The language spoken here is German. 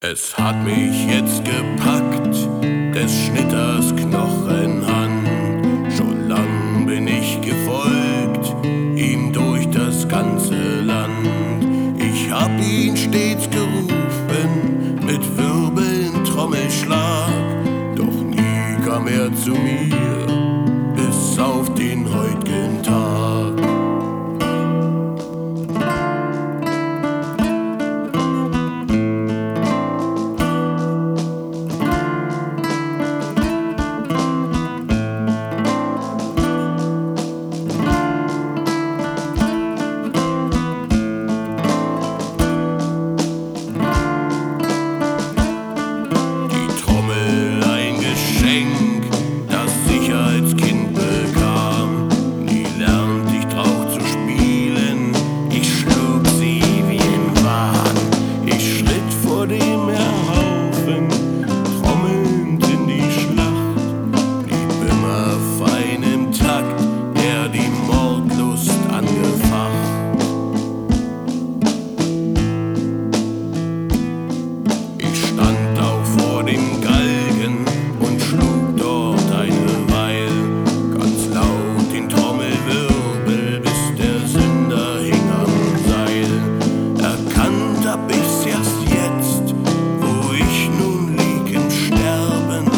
Es hat mich jetzt gepackt, des Schnitters Knochen an. Schon lang bin ich gefolgt, ihm durch das ganze Land. Ich hab ihn stets gerufen, mit Wirbeln, Trommelschlag, doch nie kam er zu mir.